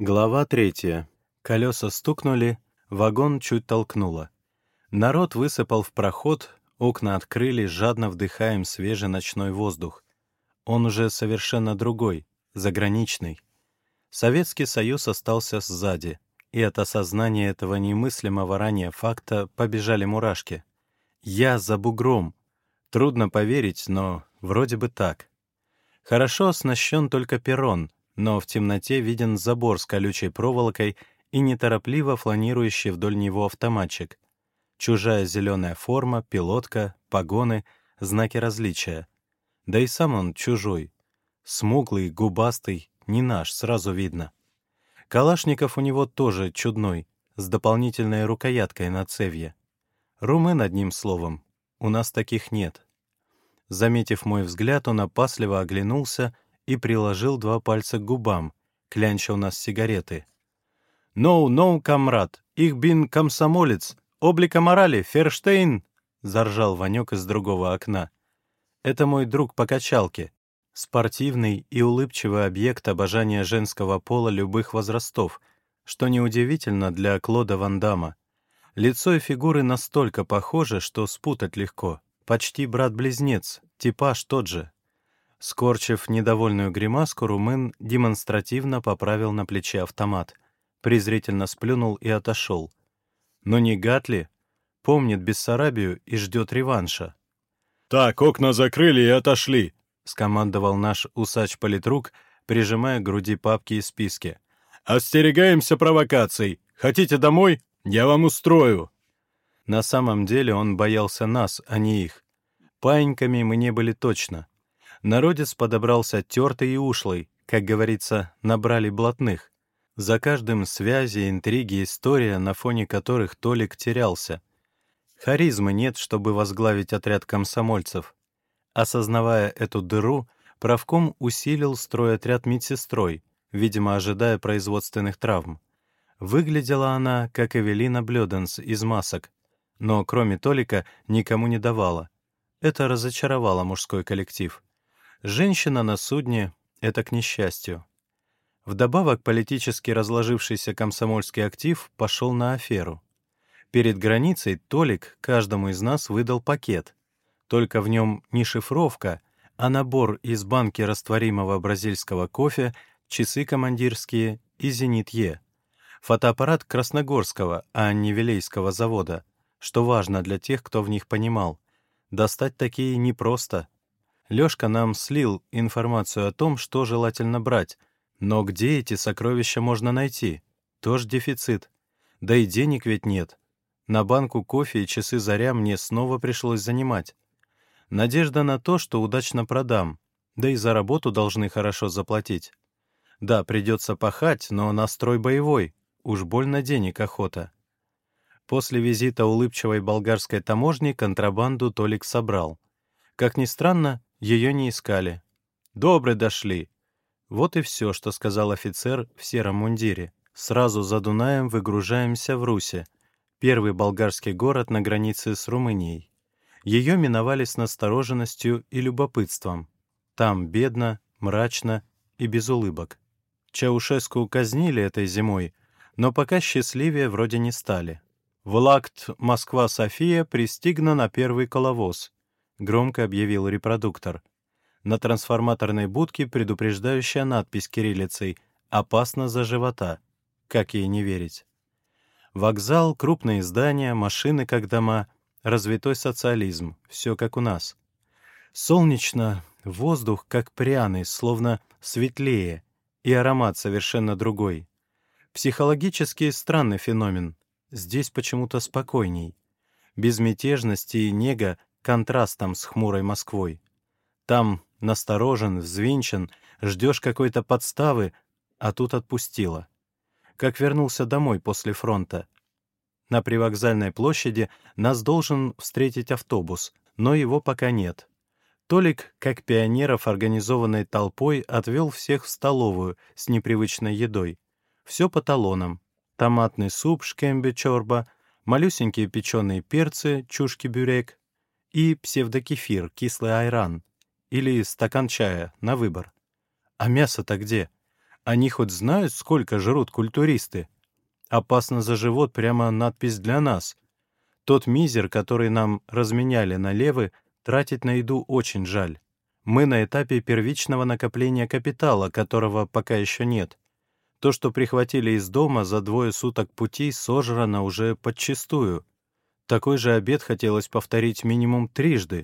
Глава 3. Колеса стукнули, вагон чуть толкнуло. Народ высыпал в проход, окна открыли, жадно вдыхаем свежий ночной воздух. Он уже совершенно другой, заграничный. Советский Союз остался сзади, и от осознания этого немыслимого ранее факта побежали мурашки. Я за бугром. Трудно поверить, но вроде бы так. Хорошо оснащен только перрон, но в темноте виден забор с колючей проволокой и неторопливо фланирующий вдоль него автоматчик. Чужая зеленая форма, пилотка, погоны, знаки различия. Да и сам он чужой. Смуглый, губастый, не наш, сразу видно. Калашников у него тоже чудной, с дополнительной рукояткой на цевье. Румын, одним словом. У нас таких нет. Заметив мой взгляд, он опасливо оглянулся и приложил 2 пальца к губам, клянча у нас сигареты. «No, комрад, их бин комсомолец, облика морали, Ферштейн!» — заржал Ванек из другого окна. Это мой друг по качалке, спортивный и улыбчивый объект обожания женского пола любых возрастов, что неудивительно для Клода Ван Дамма. Лицо и фигуры настолько похожи, что спутать легко. Почти брат-близнец, типаж тот же. Скорчив недовольную гримаску, румын демонстративно поправил на плече автомат, презрительно сплюнул и отошел. Но не гад ли? Помнит Бессарабию и ждет реванша. «Так, окна закрыли и отошли», — скомандовал наш усач-политрук, прижимая к груди папки и списки. «Остерегаемся провокаций. Хотите домой? Я вам устрою». На самом деле он боялся нас, а не их. Паиньками мы не были точно. Народец подобрался тертый и ушлый, как говорится, набрали блатных. За каждым связи, интриги, история, на фоне которых Толик терялся. Харизмы нет, чтобы возглавить отряд комсомольцев. Осознавая эту дыру, правком усилил стройотряд медсестрой, видимо, ожидая производственных травм. Выглядела она, как Эвелина Блёденс из «Масок», но кроме Толика никому не давала. Это разочаровало мужской коллектив. Женщина на судне — это к несчастью. Вдобавок политически разложившийся комсомольский актив пошел на аферу. Перед границей Толик каждому из нас выдал пакет. Только в нем не шифровка, а набор из банки растворимого бразильского кофе, часы командирские и «Зенит-Е». Фотоаппарат Красногорского, а не Вилейского завода, что важно для тех, кто в них понимал. Достать такие непросто. Лёшка нам слил информацию о том, что желательно брать, но где эти сокровища можно найти? Тоже дефицит. Да и денег ведь нет. На банку кофе и часы «Заря» мне снова пришлось занимать. Надежда на то, что удачно продам, да и за работу должны хорошо заплатить. Да, придется пахать, но настрой боевой, уж больно денег охота. После визита улыбчивой болгарской таможни контрабанду Толик собрал. Как ни странно, ее не искали. Добры дошли. Вот и все, что сказал офицер в сером мундире. Сразу за Дунаем выгружаемся в Русе, первый болгарский город на границе с Румынией. Ее миновали с настороженностью и любопытством. Там бедно, мрачно и без улыбок. Чаушеску казнили этой зимой, но пока счастливее вроде не стали. «Влакт Москва-София пристигна на первый коловоз», — громко объявил репродуктор. На трансформаторной будке предупреждающая надпись кириллицей «Опасно за живота». Как ей не верить? Вокзал, крупные здания, машины как дома, развитой социализм, все как у нас. Солнечно, воздух как пряный, словно светлее, и аромат совершенно другой. Психологически странный феномен. Здесь почему-то спокойней. Безмятежность и нега контрастом с хмурой Москвой. Там насторожен, взвинчен, ждешь какой-то подставы, а тут отпустило. Как вернулся домой после фронта. На привокзальной площади нас должен встретить автобус, но его пока нет. Толик, как пионеров организованной толпой, отвел всех в столовую с непривычной едой. Все по талонам. Томатный суп шкембе-чорба, малюсенькие печеные перцы, чушки-бюрек и псевдокефир, кислый айран. Или стакан чая, на выбор. А мясо-то где? Они хоть знают, сколько жрут культуристы? Опасно за живот прямо надпись для нас. Тот мизер, который нам разменяли на левы, тратить на еду очень жаль. Мы на этапе первичного накопления капитала, которого пока еще нет. То, что прихватили из дома за 2 суток пути, сожрано уже подчистую. Такой же обед хотелось повторить минимум 3.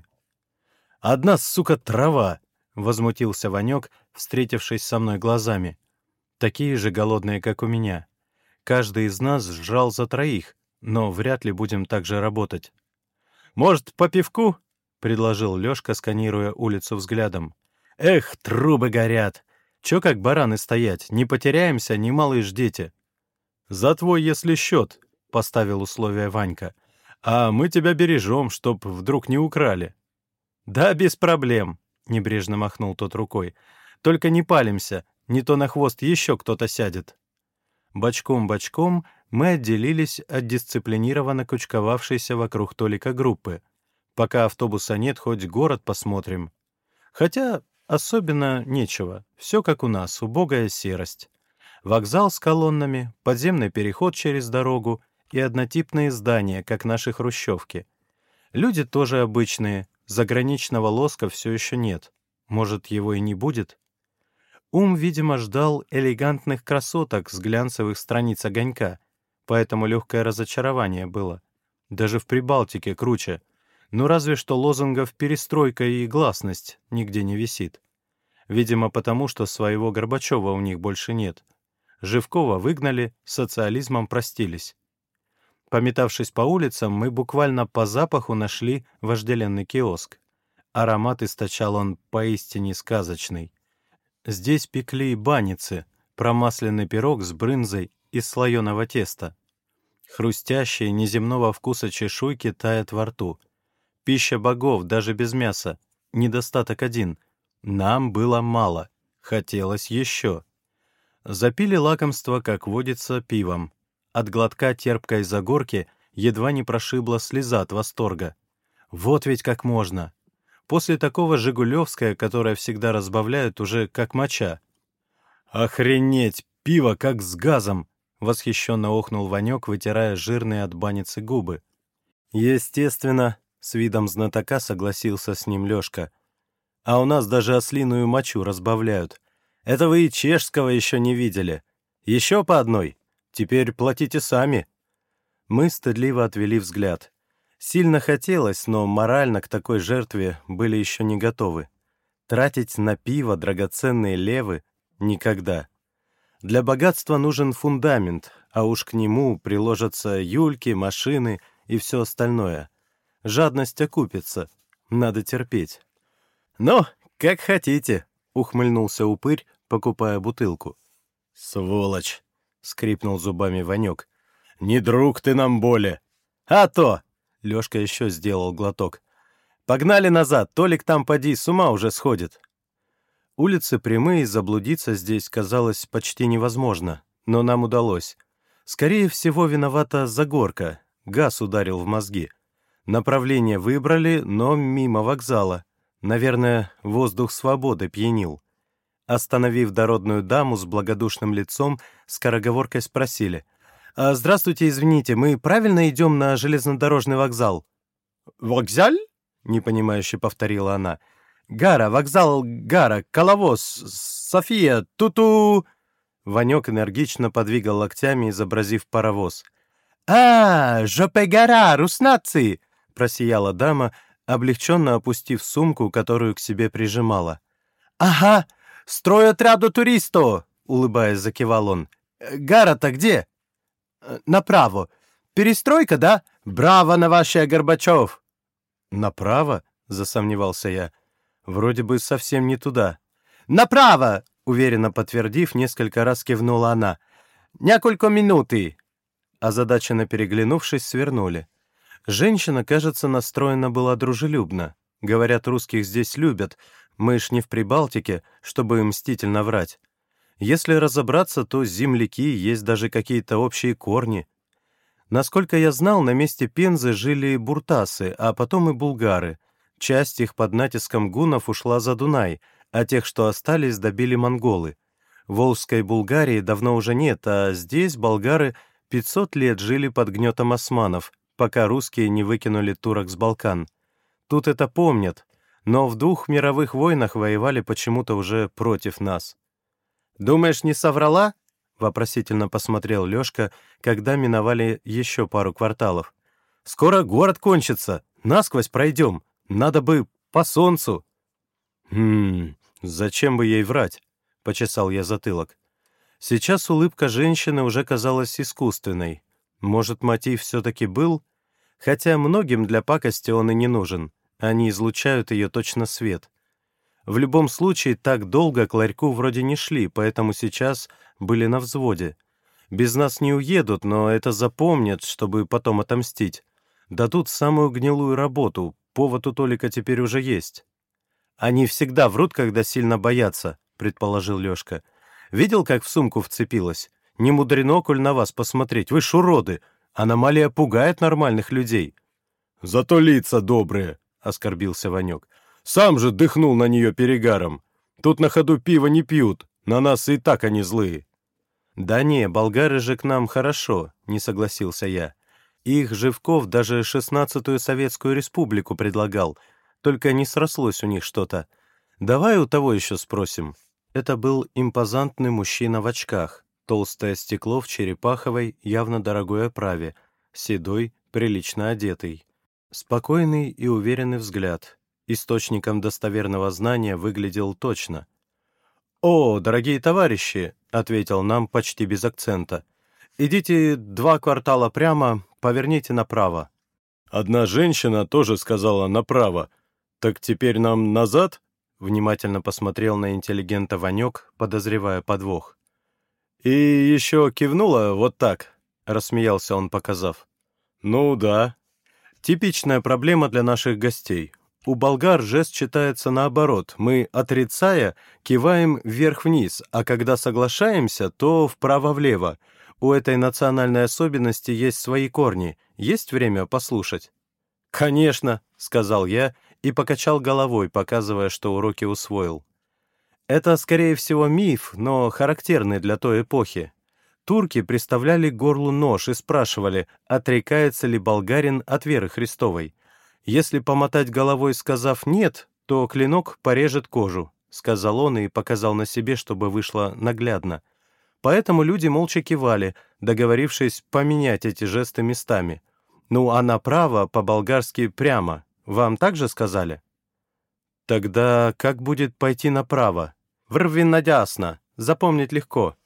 «Одна, сука, трава!» — возмутился Ванек, встретившись со мной глазами. «Такие же голодные, как у меня. Каждый из нас жрал за 3, но вряд ли будем так же работать». «Может, по пивку?» — предложил Лёшка, сканируя улицу взглядом. «Эх, трубы горят! Чё как бараны стоять? Не потеряемся, ни малые дети». «За твой, если счет», — поставил условие Ванька. «А мы тебя бережем, чтоб вдруг не украли». «Да, без проблем», — небрежно махнул тот рукой. «Только не палимся, не то на хвост еще кто-то сядет». Бочком-бочком мы отделились от дисциплинированно кучковавшейся вокруг Толика группы. Пока автобуса нет, хоть город посмотрим. Хотя особенно нечего, все как у нас, убогая серость. Вокзал с колоннами, подземный переход через дорогу и однотипные здания, как наши хрущевки. Люди тоже обычные, заграничного лоска все еще нет. Может, его и не будет? Ум, видимо, ждал элегантных красоток с глянцевых страниц огонька, поэтому легкое разочарование было. Даже в Прибалтике круче. Ну разве что лозунгов «перестройка» и «гласность» нигде не висит. Видимо, потому что своего Горбачева у них больше нет. Живкова выгнали, социализмом простились. Пометавшись по улицам, мы буквально по запаху нашли вожделенный киоск. Аромат источал он поистине сказочный. Здесь пекли баницы, промасленный пирог с брынзой из слоеного теста. Хрустящие, неземного вкуса чешуйки тают во рту. Пища богов, даже без мяса. Недостаток один. Нам было мало. Хотелось еще. Запили лакомство, как водится, пивом. От глотка терпкой загорки едва не прошибла слеза от восторга. Вот ведь как можно. После такого жигулевское, которое всегда разбавляют, уже как моча. «Охренеть! Пиво как с газом!» — восхищенно охнул Ванек, вытирая жирные от баницы губы. «Естественно», — с видом знатока согласился с ним Лёшка. «А у нас даже ослиную мочу разбавляют. Это вы и чешского еще не видели. Еще по одной. Теперь платите сами». Мы стыдливо отвели взгляд. Сильно хотелось, но морально к такой жертве были еще не готовы. Тратить на пиво драгоценные левы — никогда. Для богатства нужен фундамент, а уж к нему приложатся юльки, машины и все остальное. Жадность окупится, надо терпеть. «Ну, как хотите», — ухмыльнулся упырь, покупая бутылку. «Сволочь!» — скрипнул зубами Ванек. «Не друг ты нам более!» «А то!» — Лёшка еще сделал глоток. «Погнали назад, Толик там поди, с ума уже сходит». Улицы прямые, заблудиться здесь казалось почти невозможно, но нам удалось. Скорее всего, виновата Загорка, газ ударил в мозги. Направление выбрали, но мимо вокзала. Наверное, воздух свободы пьянил. Остановив дородную даму с благодушным лицом, скороговоркой спросили: «Здравствуйте, извините, мы правильно идем на железнодорожный вокзал?» «Вокзаль?» — непонимающе повторила она. «Гара, вокзал Гара, коловоз, София, ту-ту!» Ванек энергично подвигал локтями, изобразив паровоз. «Жопе Гара, руснаци!» — просияла дама, облегченно опустив сумку, которую к себе прижимала. «Ага, стройотряду туристов!» — улыбаясь, закивал он. «Гара-то где?» «Направо. Перестройка, да? Браво на ваше, Горбачев!» «Направо?» — засомневался я. «Вроде бы совсем не туда». «Направо!» — уверенно подтвердив, несколько раз кивнула она. «Няколько минуты!» Озадаченно переглянувшись, свернули. Женщина, кажется, настроена была дружелюбно. Говорят, русских здесь любят. Мы ж не в Прибалтике, чтобы мстительно врать. Если разобраться, то земляки, есть даже какие-то общие корни. Насколько я знал, на месте Пензы жили буртасы, а потом и булгары. Часть их под натиском гуннов ушла за Дунай, а тех, что остались, добили монголы. Волжской Булгарии давно уже нет, а здесь болгары 500 лет жили под гнетом османов, пока русские не выкинули турок с Балкан. Тут это помнят, но в 2 мировых войнах воевали почему-то уже против нас. «Думаешь, не соврала?» — вопросительно посмотрел Лёшка, когда миновали еще пару кварталов. «Скоро город кончится, насквозь пройдем, надо бы по солнцу». Зачем бы ей врать?» — почесал я затылок. Сейчас улыбка женщины уже казалась искусственной. Может, мотив все-таки был? Хотя многим для пакости он и не нужен. Они излучают ее точно свет. В любом случае, так долго к ларьку вроде не шли, поэтому сейчас были на взводе. Без нас не уедут, но это запомнят, чтобы потом отомстить. Дадут самую гнилую работу, повод у Толика теперь уже есть. «Они всегда врут, когда сильно боятся», — предположил Лёшка. «Видел, как в сумку вцепилась? Не мудрено, коль на вас посмотреть. Вы ж уроды. Аномалия пугает нормальных людей». «Зато лица добрые», — оскорбился Ванек. «Сам же дыхнул на нее перегаром. Тут на ходу пиво не пьют, на нас и так они злые». «Да не, болгары же к нам хорошо», — не согласился я. «Их Живков даже 16-ю Советскую Республику предлагал, только не срослось у них что-то. Давай у того еще спросим». Это был импозантный мужчина в очках, толстое стекло в черепаховой, явно дорогой оправе, седой, прилично одетый. Спокойный и уверенный взгляд. Источником достоверного знания выглядел точно. «О, дорогие товарищи», — ответил нам почти без акцента, — «идите 2 квартала прямо, поверните направо». «Одна женщина тоже сказала направо. Так теперь нам назад?» Внимательно посмотрел на интеллигента Ванек, подозревая подвох. «И еще кивнула вот так», — рассмеялся он, показав. «Ну да. Типичная проблема для наших гостей. У болгар жест читается наоборот. Мы, отрицая, киваем вверх-вниз, а когда соглашаемся, то вправо-влево. У этой национальной особенности есть свои корни. Есть время послушать?» «Конечно», — сказал я и покачал головой, показывая, что уроки усвоил. Это, скорее всего, миф, но характерный для той эпохи. Турки приставляли к горлу нож и спрашивали, отрекается ли болгарин от веры Христовой. Если помотать головой, сказав «нет», то клинок порежет кожу, — сказал он и показал на себе, чтобы вышло наглядно. Поэтому люди молча кивали, договорившись поменять эти жесты местами. Ну, а направо, по-болгарски, прямо. Вам так же сказали? Тогда как будет пойти направо? Врвиннадясно. Запомнить легко.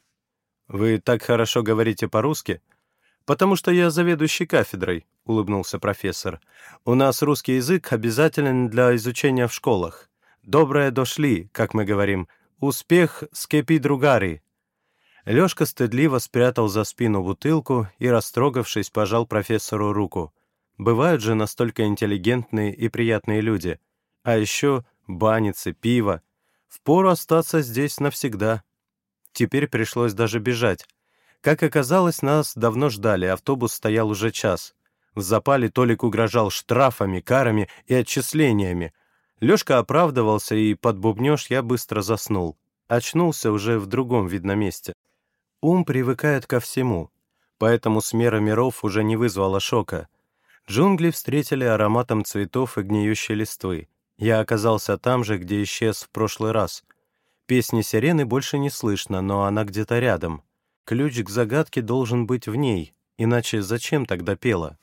Вы так хорошо говорите по-русски? Потому что я заведующий кафедрой, улыбнулся профессор. У нас русский язык обязателен для изучения в школах. Доброе дошли, как мы говорим. Успех скепи другари. Лёшка стыдливо спрятал за спину бутылку и, растрогавшись, пожал профессору руку. Бывают же настолько интеллигентные и приятные люди. А еще баницы, пиво. Впору остаться здесь навсегда. Теперь пришлось даже бежать. Как оказалось, нас давно ждали, автобус стоял уже час. В запале Толик угрожал штрафами, карами и отчислениями. Лёшка оправдывался, и под бубнёж я быстро заснул. Очнулся уже в другом, видно, месте. Ум привыкает ко всему, поэтому смера миров уже не вызвала шока. Джунгли встретили ароматом цветов и гниющей листвы. Я оказался там же, где исчез в прошлый раз. Песни сирены больше не слышно, но она где-то рядом. Ключ к загадке должен быть в ней, иначе зачем тогда пела?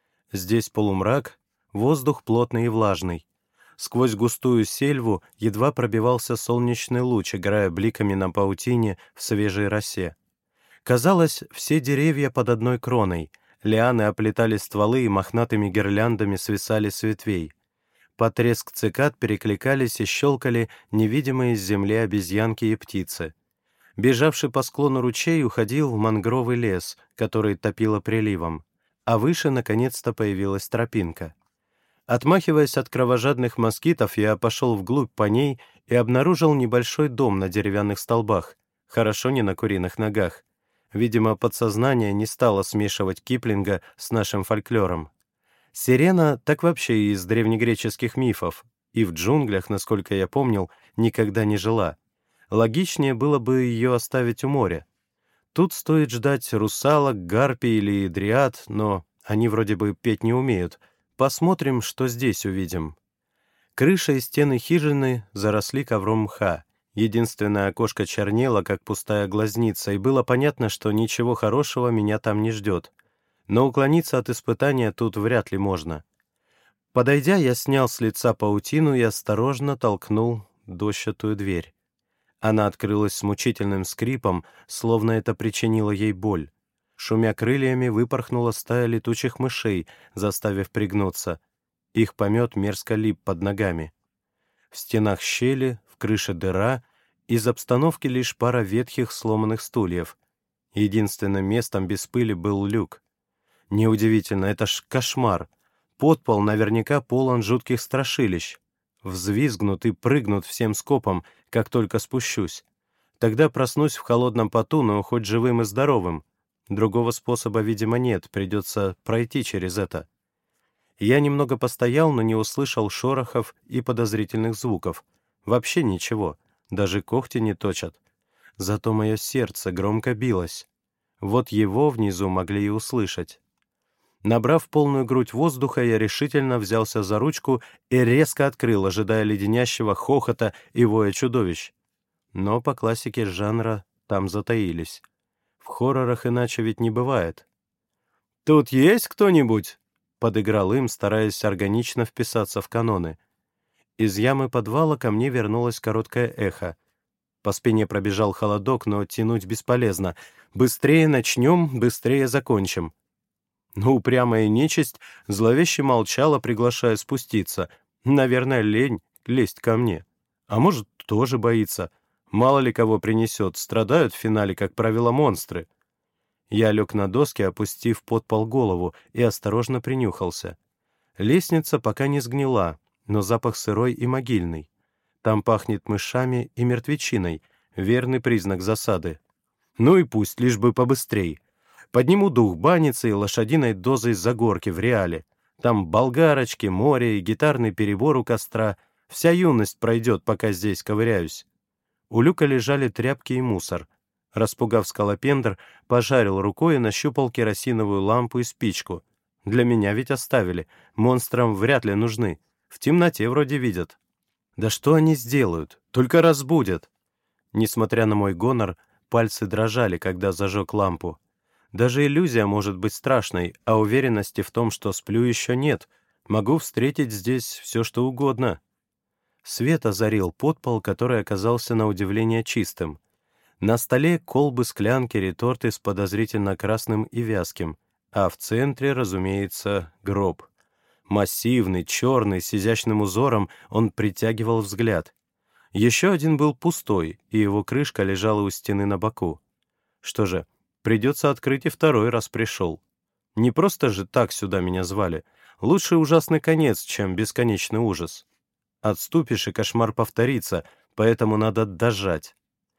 Здесь полумрак, воздух плотный и влажный. Сквозь густую сельву едва пробивался солнечный луч, играя бликами на паутине в свежей росе. Казалось, все деревья под одной кроной, лианы оплетали стволы и мохнатыми гирляндами свисали с ветвей. Под треск цикад перекликались и щелкали невидимые с земли обезьянки и птицы. Бежавший по склону ручей уходил в мангровый лес, который топило приливом, а выше наконец-то появилась тропинка. Отмахиваясь от кровожадных москитов, я пошел вглубь по ней и обнаружил небольшой дом на деревянных столбах, хорошо не на куриных ногах. Видимо, подсознание не стало смешивать Киплинга с нашим фольклором. Сирена так вообще из древнегреческих мифов, и в джунглях, насколько я помнил, никогда не жила. Логичнее было бы ее оставить у моря. Тут стоит ждать русалок, гарпий или дриад, но они вроде бы петь не умеют. Посмотрим, что здесь увидим. Крыша и стены хижины заросли ковром мха. Единственное окошко чернело, как пустая глазница, и было понятно, что ничего хорошего меня там не ждет. Но уклониться от испытания тут вряд ли можно. Подойдя, я снял с лица паутину и осторожно толкнул дощатую дверь. Она открылась с мучительным скрипом, словно это причинило ей боль. Шумя крыльями, выпорхнула стая летучих мышей, заставив пригнуться. Их помет мерзко лип под ногами. В стенах щели, в крыше дыра, из обстановки лишь пара ветхих сломанных стульев. Единственным местом без пыли был люк. Неудивительно, это ж кошмар. Подпол наверняка полон жутких страшилищ. Взвизгнут и прыгнут всем скопом, как только спущусь. Тогда проснусь в холодном поту, но хоть живым и здоровым. Другого способа, видимо, нет, придется пройти через это. Я немного постоял, но не услышал шорохов и подозрительных звуков. Вообще ничего, даже когти не точат. Зато мое сердце громко билось. Вот его внизу могли и услышать. Набрав полную грудь воздуха, я решительно взялся за ручку и резко открыл, ожидая леденящего хохота и воя чудовищ. Но по классике жанра там затаились. В хоррорах иначе ведь не бывает. «Тут есть кто-нибудь?» — подыграл им, стараясь органично вписаться в каноны. Из ямы подвала ко мне вернулось короткое эхо. По спине пробежал холодок, но тянуть бесполезно. Быстрее начнем, быстрее закончим. Но упрямая нечисть зловеще молчала, приглашая спуститься. Наверное, лень лезть ко мне. А может, тоже боится. Мало ли кого принесет. Страдают в финале, как правило, монстры. Я лег на доски, опустив под пол голову, и осторожно принюхался. Лестница пока не сгнила, но запах сырой и могильный. Там пахнет мышами и мертвечиной, верный признак засады. Ну и пусть, лишь бы побыстрей. Подниму дух баницы и лошадиной дозой загорки в реале. Там болгарочки, море и гитарный перебор у костра. Вся юность пройдет, пока здесь ковыряюсь. У люка лежали тряпки и мусор. Распугав скалопендр, пожарил рукой и нащупал керосиновую лампу и спичку. Для меня ведь оставили. Монстрам вряд ли нужны. В темноте вроде видят. Да что они сделают? Только разбудят. Несмотря на мой гонор, пальцы дрожали, когда зажег лампу. Даже иллюзия может быть страшной, а уверенности в том, что сплю, еще нет. Могу встретить здесь все, что угодно. Свет озарил подпол, который оказался на удивление чистым. На столе колбы, склянки, реторты с подозрительно красным и вязким, а в центре, разумеется, гроб. Массивный, черный, с изящным узором, он притягивал взгляд. Еще один был пустой, и его крышка лежала у стены на боку. Что же, придется открыть и второй, раз пришел. Не просто же так сюда меня звали. Лучше ужасный конец, чем бесконечный ужас. Отступишь, и кошмар повторится, поэтому надо дожать.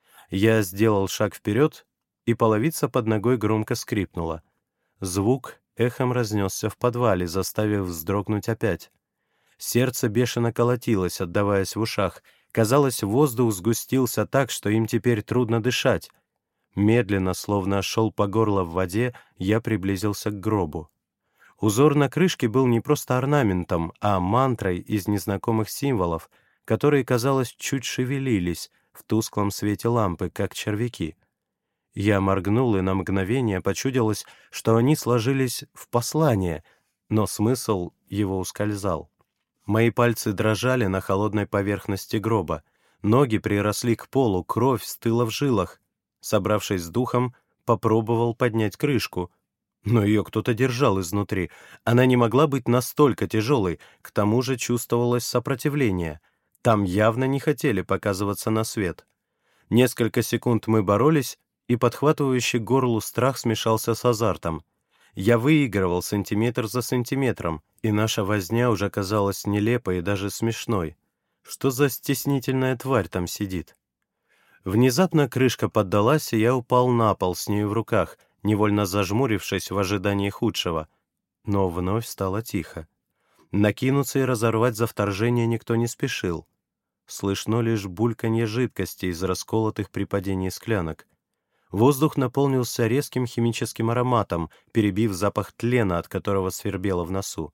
Я сделал шаг вперед, и половица под ногой громко скрипнула. Звук эхом разнесся в подвале, заставив вздрогнуть опять. Сердце бешено колотилось, отдаваясь в ушах. Казалось, воздух сгустился так, что им теперь трудно дышать. Медленно, словно шел по горло в воде, я приблизился к гробу. Узор на крышке был не просто орнаментом, а мантрой из незнакомых символов, которые, казалось, чуть шевелились в тусклом свете лампы, как червяки. Я моргнул, и на мгновение почудилось, что они сложились в послание, но смысл его ускользал. Мои пальцы дрожали на холодной поверхности гроба, ноги приросли к полу, кровь стыла в жилах. Собравшись с духом, попробовал поднять крышку, но ее кто-то держал изнутри. Она не могла быть настолько тяжелой, к тому же чувствовалось сопротивление. Там явно не хотели показываться на свет. Несколько секунд мы боролись, и подхватывающий горлу страх смешался с азартом. Я выигрывал сантиметр за сантиметром, и наша возня уже казалась нелепой и даже смешной. Что за стеснительная тварь там сидит? Внезапно крышка поддалась, и я упал на пол с нею в руках, невольно зажмурившись в ожидании худшего. Но вновь стало тихо. Накинуться и разорвать за вторжение никто не спешил. слышно лишь бульканье жидкости из расколотых при падении склянок. Воздух наполнился резким химическим ароматом, перебив запах тлена, от которого свербело в носу.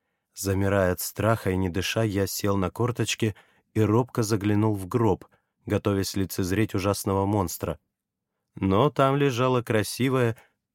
Замирая от страха и не дыша, я сел на корточки и робко заглянул в гроб, готовясь лицезреть ужасного монстра. Но там лежала красивая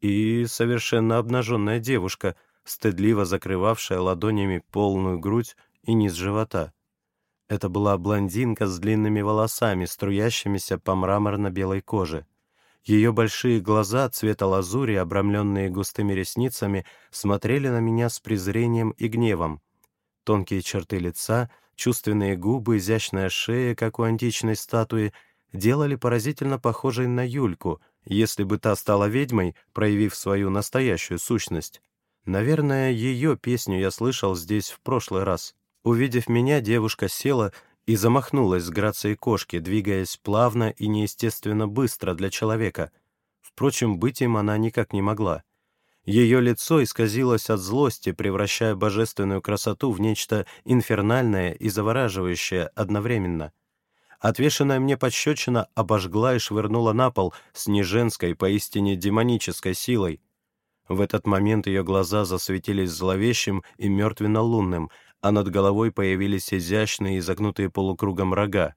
и совершенно обнаженная девушка, стыдливо закрывавшая ладонями полную грудь и низ живота. Это была блондинка с длинными волосами, струящимися по мраморно-белой коже. Ее большие глаза цвета лазури, обрамленные густыми ресницами, смотрели на меня с презрением и гневом. Тонкие черты лица, чувственные губы, изящная шея, как у античной статуи, делали поразительно похожей на Юльку, если бы та стала ведьмой, проявив свою настоящую сущность. Наверное, ее песню я слышал здесь в прошлый раз. Увидев меня, девушка села и замахнулась с грацией кошки, двигаясь плавно и неестественно быстро для человека. Впрочем, быть им она никак не могла. Ее лицо исказилось от злости, превращая божественную красоту в нечто инфернальное и завораживающее одновременно. Отвешенная мне пощечина обожгла и швырнула на пол с неженской, поистине демонической силой. В этот момент ее глаза засветились зловещим и мертвенно-лунным, а над головой появились изящные изогнутые полукругом рога.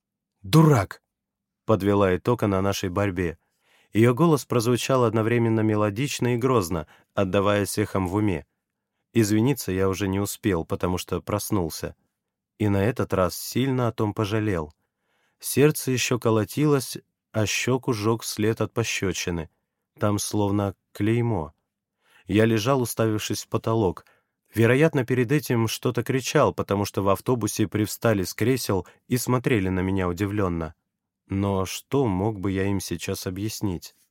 «Дурак!» — подвела итог она нашей борьбе. Ее голос прозвучал одновременно мелодично и грозно, отдаваясь эхом в уме. Извиниться я уже не успел, потому что проснулся. И на этот раз сильно о том пожалел. Сердце еще колотилось, а щеку жег след от пощечины. Там словно клеймо. Я лежал, уставившись в потолок. Вероятно, перед этим что-то кричал, потому что в автобусе привстали с кресел и смотрели на меня удивленно. Но что мог бы я им сейчас объяснить?